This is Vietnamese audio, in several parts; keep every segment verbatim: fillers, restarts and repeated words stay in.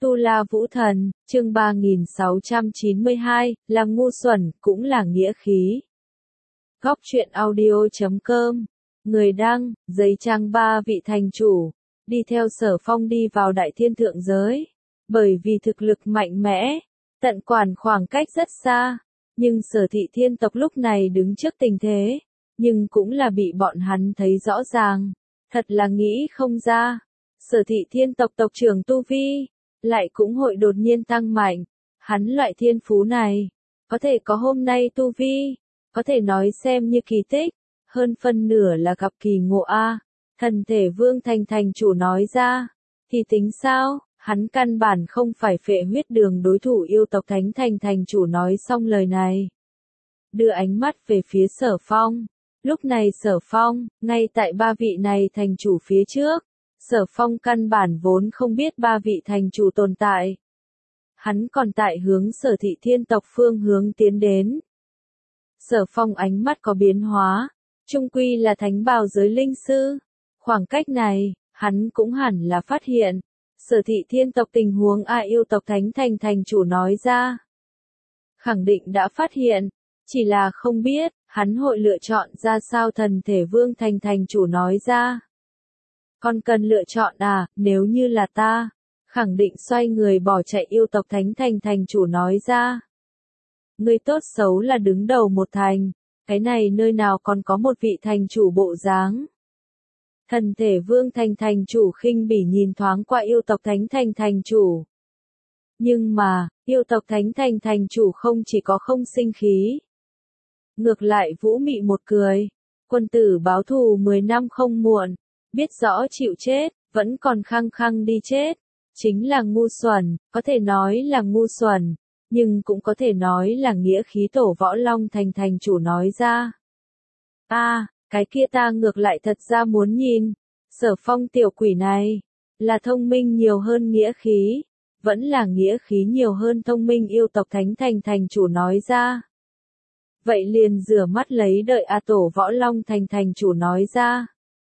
Tu La Vũ Thần, chương ba nghìn sáu trăm chín mươi hai, là ngu xuẩn, cũng là nghĩa khí. Góc truyện audio chấm com, người đăng, giấy trang ba vị thành chủ, đi theo Sở Phong đi vào đại thiên thượng giới. Bởi vì thực lực mạnh mẽ, tận quản khoảng cách rất xa, nhưng Sở thị thiên tộc lúc này đứng trước tình thế, nhưng cũng là bị bọn hắn thấy rõ ràng, thật là nghĩ không ra. Sở thị thiên tộc tộc trưởng Tu Vi, lại cũng hội đột nhiên tăng mạnh, hắn loại thiên phú này, có thể có hôm nay Tu Vi, có thể nói xem như kỳ tích, hơn phân nửa là gặp kỳ ngộ a. Thần thể vương thành thành chủ nói ra, thì tính sao, hắn căn bản không phải phệ huyết đường đối thủ yêu tộc thánh thành thành chủ nói xong lời này. Đưa ánh mắt về phía Sở Phong, lúc này Sở Phong, ngay tại ba vị này thành chủ phía trước. Sở Phong căn bản vốn không biết ba vị thành chủ tồn tại. Hắn còn tại hướng Sở thị thiên tộc phương hướng tiến đến. Sở Phong ánh mắt có biến hóa, chung quy là thánh bào giới linh sư. Khoảng cách này, hắn cũng hẳn là phát hiện. Sở thị thiên tộc tình huống ai yêu tộc thánh thành thành chủ nói ra. Khẳng định đã phát hiện, chỉ là không biết, hắn hội lựa chọn ra sao thần thể vương thành thành chủ nói ra. Còn cần lựa chọn à, nếu như là ta, khẳng định xoay người bỏ chạy yêu tộc thánh thành thành chủ nói ra. Người tốt xấu là đứng đầu một thành, cái này nơi nào còn có một vị thành chủ bộ dáng. Thần thể vương thành thành chủ khinh bỉ nhìn thoáng qua yêu tộc thánh thành thành chủ. Nhưng mà, yêu tộc thánh thành thành chủ không chỉ có không sinh khí. Ngược lại vũ mị một cười, quân tử báo thù mười năm không muộn. Biết rõ chịu chết, vẫn còn khăng khăng đi chết. Chính là ngu xuẩn, có thể nói là ngu xuẩn, nhưng cũng có thể nói là nghĩa khí tổ võ long thành thành chủ nói ra. A, à, cái kia ta ngược lại thật ra muốn nhìn, Sở Phong tiểu quỷ này, là thông minh nhiều hơn nghĩa khí, vẫn là nghĩa khí nhiều hơn thông minh yêu tộc thánh thành thành chủ nói ra. Vậy liền rửa mắt lấy đợi A tổ võ long thành thành chủ nói ra.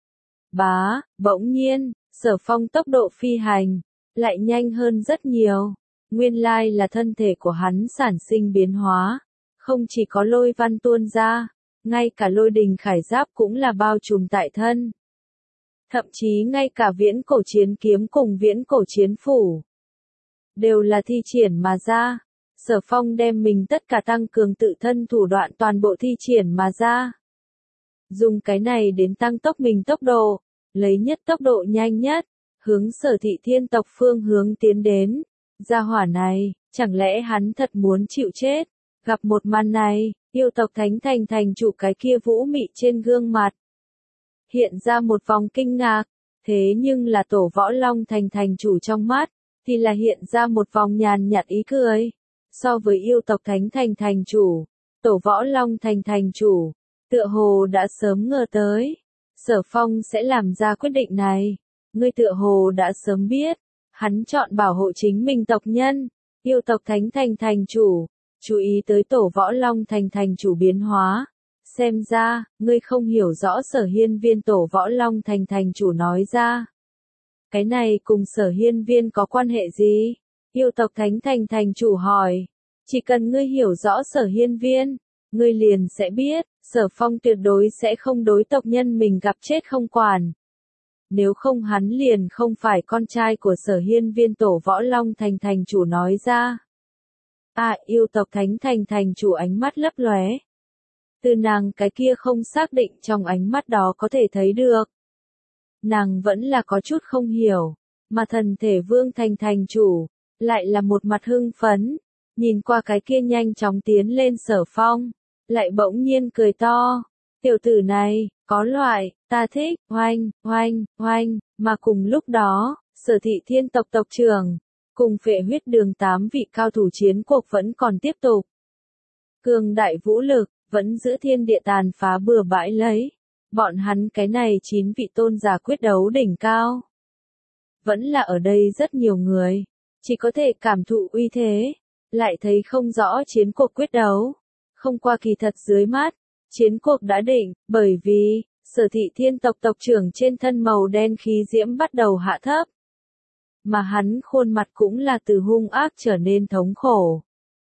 Bá, bỗng nhiên, Sở Phong tốc độ phi hành, lại nhanh hơn rất nhiều. Nguyên lai là thân thể của hắn sản sinh biến hóa. Không chỉ có lôi văn tuôn ra, ngay cả lôi đình khải giáp cũng là bao trùm tại thân. Thậm chí ngay cả viễn cổ chiến kiếm cùng viễn cổ chiến phủ, đều là thi triển mà ra. Sở Phong đem mình tất cả tăng cường tự thân thủ đoạn toàn bộ thi triển mà ra. Dùng cái này đến tăng tốc mình tốc độ, lấy nhất tốc độ nhanh nhất, hướng Sở thị thiên tộc phương hướng tiến đến. Gia hỏa này, chẳng lẽ hắn thật muốn chịu chết? Gặp một màn này, yêu tộc thánh thành thành chủ cái kia vũ mị trên gương mặt. Hiện ra một vòng kinh ngạc, thế nhưng là tổ võ long thành thành chủ trong mắt, thì là hiện ra một vòng nhàn nhạt ý cười. So với yêu tộc thánh thành thành chủ, tổ võ long thành thành chủ, tựa hồ đã sớm ngờ tới. Sở Phong sẽ làm ra quyết định này. Ngươi tựa hồ đã sớm biết. Hắn chọn bảo hộ chính mình tộc nhân. Yêu tộc thánh thành thành chủ. Chú ý tới tổ võ long thành thành chủ biến hóa. Xem ra, ngươi không hiểu rõ sở hiên viên tổ võ long thành thành chủ nói ra. Cái này cùng sở hiên viên có quan hệ gì? Yêu tộc thánh thành thành chủ hỏi. Chỉ cần ngươi hiểu rõ sở hiên viên, ngươi liền sẽ biết. Sở Phong tuyệt đối sẽ không đối tộc nhân mình gặp chết không quản. Nếu không hắn liền không phải con trai của sở hiên viên tổ võ long thành thành chủ nói ra. À, yêu tộc thánh thành thành chủ ánh mắt lấp lóe. Từ nàng cái kia không xác định trong ánh mắt đó có thể thấy được. Nàng vẫn là có chút không hiểu, mà thần thể vương thành thành chủ, lại là một mặt hưng phấn, nhìn qua cái kia nhanh chóng tiến lên Sở Phong. Lại bỗng nhiên cười to, tiểu tử này, có loại, ta thích, oanh, oanh, oanh, mà cùng lúc đó, Sở thị thiên tộc tộc trưởng, cùng phệ huyết đường tám vị cao thủ chiến cuộc vẫn còn tiếp tục. Cường đại vũ lực, vẫn giữ thiên địa tàn phá bừa bãi lấy, bọn hắn cái này chín vị tôn giả quyết đấu đỉnh cao. Vẫn là ở đây rất nhiều người, chỉ có thể cảm thụ uy thế, lại thấy không rõ chiến cuộc quyết đấu. Không qua kỳ thật dưới mắt, chiến cuộc đã định, bởi vì, Sở thị thiên tộc tộc trưởng trên thân màu đen khí diễm bắt đầu hạ thấp. mà hắn khuôn mặt cũng là từ hung ác trở nên thống khổ.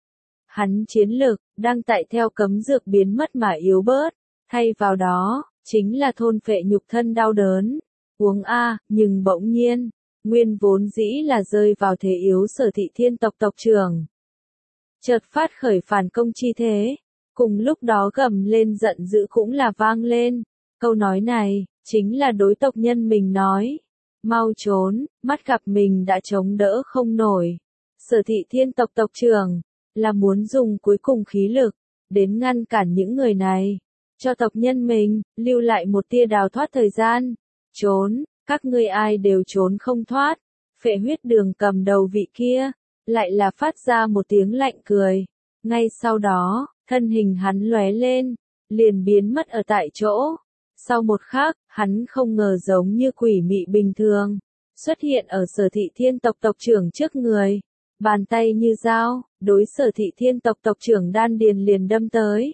Hắn chiến lực, đang tại theo cấm dược biến mất mà yếu bớt, thay vào đó, chính là thôn phệ nhục thân đau đớn. Uống a, nhưng bỗng nhiên, nguyên vốn dĩ là rơi vào thế yếu Sở Thị Thiên tộc tộc trưởng. Chợt phát khởi phản công chi thế, cùng lúc đó gầm lên giận dữ cũng là vang lên. Câu nói này, chính là đối tộc nhân mình nói. Mau trốn, mắt gặp mình đã chống đỡ không nổi. Sở Thị Thiên tộc tộc trưởng, là muốn dùng cuối cùng khí lực, đến ngăn cản những người này, cho tộc nhân mình, lưu lại một tia đào thoát thời gian. Trốn, các ngươi ai đều trốn không thoát. Phệ huyết đường cầm đầu vị kia, lại là phát ra một tiếng lạnh cười. Ngay sau đó, thân hình hắn lóe lên, liền biến mất ở tại chỗ. Sau một khắc, hắn không ngờ giống như quỷ mị bình thường, xuất hiện ở Sở Thị Thiên tộc tộc trưởng trước người. Bàn tay như dao, đối Sở Thị Thiên tộc tộc trưởng đan điền liền đâm tới.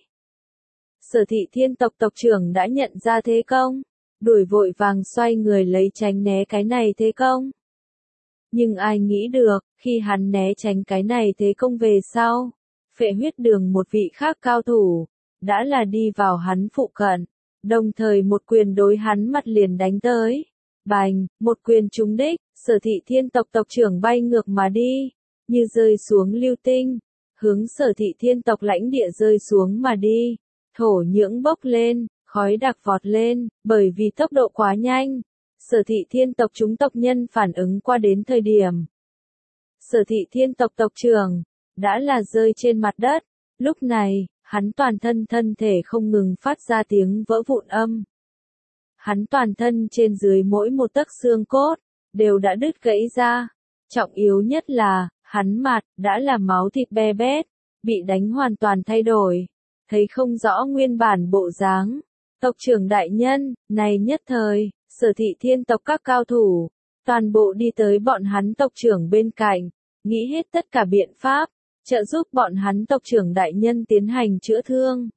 Sở Thị Thiên tộc tộc trưởng đã nhận ra thế công, đuổi vội vàng xoay người lấy tránh né cái này thế công. Nhưng ai nghĩ được, khi hắn né tránh cái này thế công về sau, Phệ huyết đường một vị khác cao thủ, đã là đi vào hắn phụ cận, đồng thời một quyền đối hắn mặt liền đánh tới. Bành, một quyền trúng đích, Sở Thị Thiên tộc tộc trưởng bay ngược mà đi, như rơi xuống lưu tinh, hướng Sở Thị Thiên tộc lãnh địa rơi xuống mà đi. Thổ nhưỡng bốc lên, khói đặc vọt lên, bởi vì tốc độ quá nhanh. Sở Thị Thiên tộc chúng tộc nhân phản ứng qua đến thời điểm. Sở Thị Thiên tộc tộc trưởng, đã là rơi trên mặt đất. Lúc này, hắn toàn thân thân thể không ngừng phát ra tiếng vỡ vụn âm. Hắn toàn thân trên dưới mỗi một tấc xương cốt, đều đã đứt gãy ra. Trọng yếu nhất là, hắn mặt, đã là máu thịt be bét, bị đánh hoàn toàn thay đổi. Thấy không rõ nguyên bản bộ dáng. Tộc trưởng đại nhân, này nhất thời, Sở Thị Thiên tộc các cao thủ, toàn bộ đi tới bọn hắn tộc trưởng bên cạnh, nghĩ hết tất cả biện pháp, trợ giúp bọn hắn tộc trưởng đại nhân tiến hành chữa thương.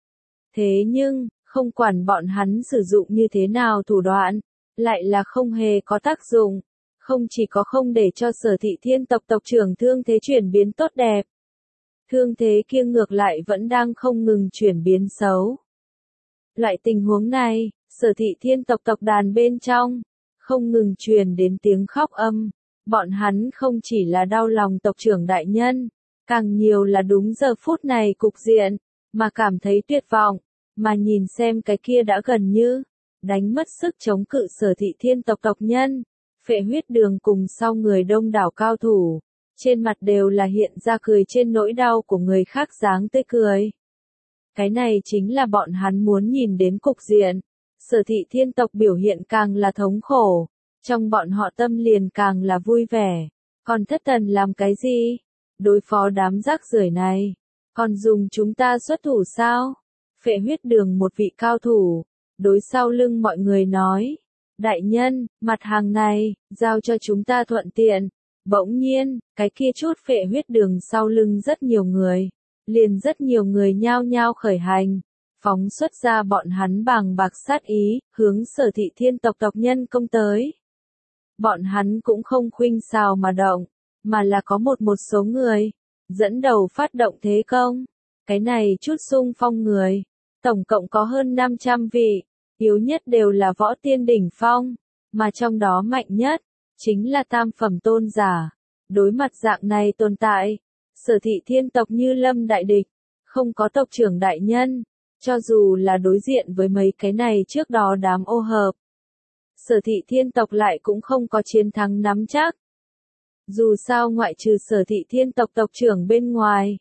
Thế nhưng, không quản bọn hắn sử dụng như thế nào thủ đoạn, lại là không hề có tác dụng, không chỉ có không để cho Sở Thị Thiên tộc tộc trưởng thương thế chuyển biến tốt đẹp. Thương thế kia ngược lại vẫn đang không ngừng chuyển biến xấu. Loại tình huống này, Sở Thị Thiên tộc tộc đàn bên trong, không ngừng truyền đến tiếng khóc âm. Bọn hắn không chỉ là đau lòng tộc trưởng đại nhân, càng nhiều là đúng giờ phút này cục diện, mà cảm thấy tuyệt vọng, mà nhìn xem cái kia đã gần như đánh mất sức chống cự Sở Thị Thiên tộc tộc nhân. Phệ huyết đường cùng sau người đông đảo cao thủ, trên mặt đều là hiện ra cười trên nỗi đau của người khác dáng tươi cười. Cái này chính là bọn hắn muốn nhìn đến cục diện. Sở Thị Thiên tộc biểu hiện càng là thống khổ, trong bọn họ tâm liền càng là vui vẻ. Còn thất thần làm cái gì? Đối phó đám rác rưởi này, còn dùng chúng ta xuất thủ sao? Phệ huyết đường một vị cao thủ, đối sau lưng mọi người nói. Đại nhân, mặt hàng này, giao cho chúng ta thuận tiện. Bỗng nhiên, cái kia chút phệ huyết đường sau lưng rất nhiều người, liền rất nhiều người nhao nhao khởi hành, phóng xuất ra bọn hắn bàng bạc sát ý, hướng Sở Thị Thiên tộc tộc nhân công tới. Bọn hắn cũng không khuynh xào mà động, mà là có một một số người, dẫn đầu phát động thế công. Cái này chút xung phong người, tổng cộng có hơn năm trăm vị, yếu nhất đều là võ tiên đỉnh phong, mà trong đó mạnh nhất, chính là tam phẩm tôn giả. Đối mặt dạng này tồn tại, Sở Thị Thiên tộc như lâm đại địch, không có tộc trưởng đại nhân, cho dù là đối diện với mấy cái này trước đó đám ô hợp. Sở Thị Thiên tộc lại cũng không có chiến thắng nắm chắc. Dù sao ngoại trừ Sở Thị Thiên tộc tộc trưởng bên ngoài,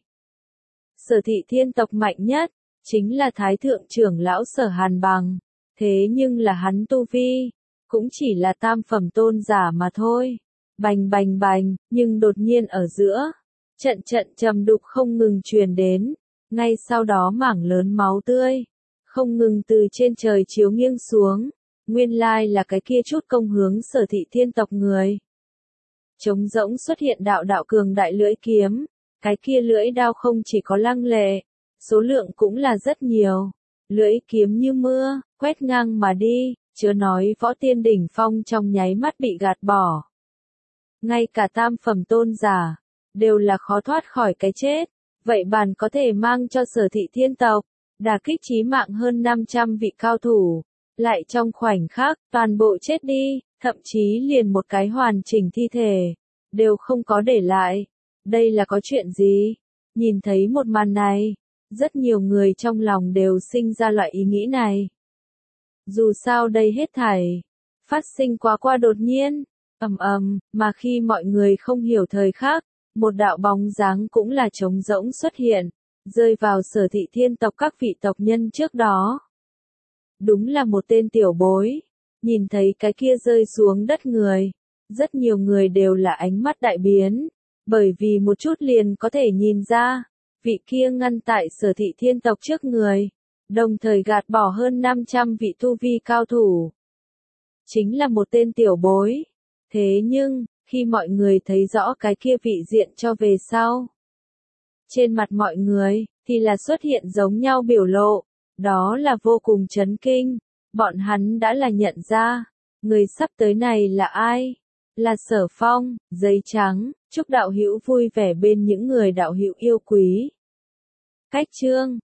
Sở Thị Thiên tộc mạnh nhất, chính là Thái Thượng trưởng lão Sở Hàn Bằng, thế nhưng là hắn tu vi, cũng chỉ là tam phẩm tôn giả mà thôi. Bành bành bành, nhưng đột nhiên ở giữa, trận trận trầm đục không ngừng truyền đến, ngay sau đó mảng lớn máu tươi, không ngừng từ trên trời chiếu nghiêng xuống, nguyên lai là cái kia chút công hướng Sở Thị Thiên tộc người. Trống rỗng xuất hiện đạo đạo cường đại lưỡi kiếm, cái kia lưỡi đao không chỉ có lăng lệ, số lượng cũng là rất nhiều, lưỡi kiếm như mưa, quét ngang mà đi, chớ nói võ tiên đỉnh phong trong nháy mắt bị gạt bỏ. ngay cả tam phẩm tôn giả, đều là khó thoát khỏi cái chết. Vậy bàn có thể mang cho Sở Thị Thiên tộc, đả kích chí mạng hơn năm trăm vị cao thủ, lại trong khoảnh khắc, toàn bộ chết đi, thậm chí liền một cái hoàn chỉnh thi thể, đều không có để lại. Đây là có chuyện gì? Nhìn thấy một màn này, rất nhiều người trong lòng đều sinh ra loại ý nghĩ này. Dù sao đây hết thảy, phát sinh quá qua đột nhiên, ầm ầm, mà khi mọi người không hiểu thời khắc, một đạo bóng dáng cũng là trống rỗng xuất hiện, rơi vào Sở Thị Thiên tộc các vị tộc nhân trước đó. Đúng là một tên tiểu bối, nhìn thấy cái kia rơi xuống đất người, rất nhiều người đều là ánh mắt đại biến, bởi vì một chút liền có thể nhìn ra, vị kia ngăn tại Sở Thị Thiên tộc trước người, đồng thời gạt bỏ hơn năm trăm vị tu vi cao thủ. Chính là một tên tiểu bối. Thế nhưng, khi mọi người thấy rõ cái kia vị diện cho về sau, trên mặt mọi người, thì là xuất hiện giống nhau biểu lộ, đó là vô cùng chấn kinh, bọn hắn đã là nhận ra, người sắp tới này là ai? Là Sở Phong, giấy trắng, chúc đạo hữu vui vẻ bên những người đạo hữu yêu quý. Cách chương